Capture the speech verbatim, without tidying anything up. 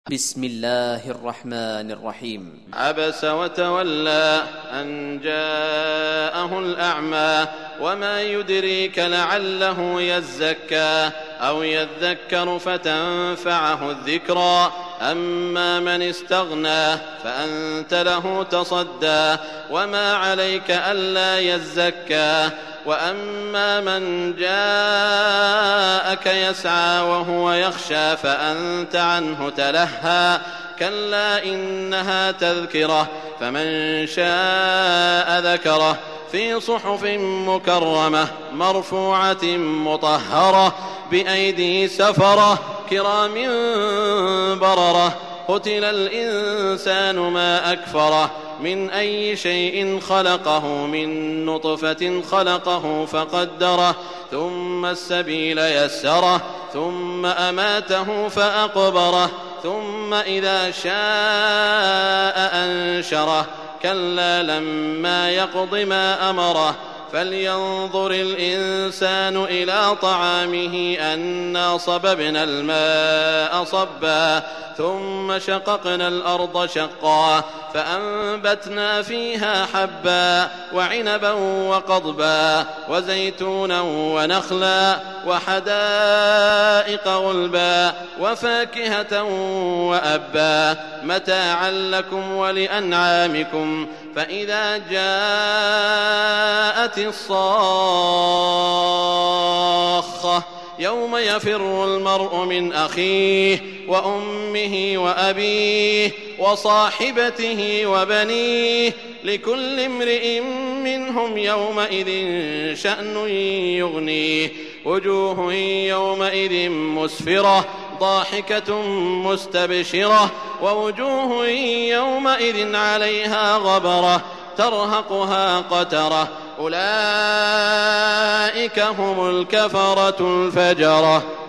بسم الله الرحمن الرحيم. عبس وتولى أن جاءه الأعمى وما يدريك لعله يزكى أو يذكر فتنفعه الذكرى أما من استغنى فأنت له تصدى وما عليك ألا يزكى وأما من جاءك يسعى وهو يخشى فأنت عنه تلهى كلا إنها تذكرة فمن شاء ذكره في صحف مكرمة مرفوعة مطهرة بأيدي سفرة كرام بررة قتل الإنسان ما أكفره من أي شيء خلقه من نطفة خلقه فقدره ثم السبيل يسره ثم أماته فأقبره ثم إذا شاء أنشره كلا لما يقض ما أمره فلينظر الإنسان إلى طعامه أنا صببنا الماء صبا ثم شققنا الأرض شقا فأنبتنا فيها حبا وعنبا وقضبا وزيتونا ونخلا وحدائق غلبا وفاكهة وأبا متاعا لكم ولأنعامكم فإذا جاءت الصاخة يوم يفر المرء من أخيه وأمه وأبيه وصاحبته وبنيه لكل امرئ منهم يومئذ شأن يغنيه وجوه يومئذ مسفرة ضاحكة مستبشرة ووجوه يومئذ عليها غبرة ترهقها قترة أولئك هم الكفرة الفجرة.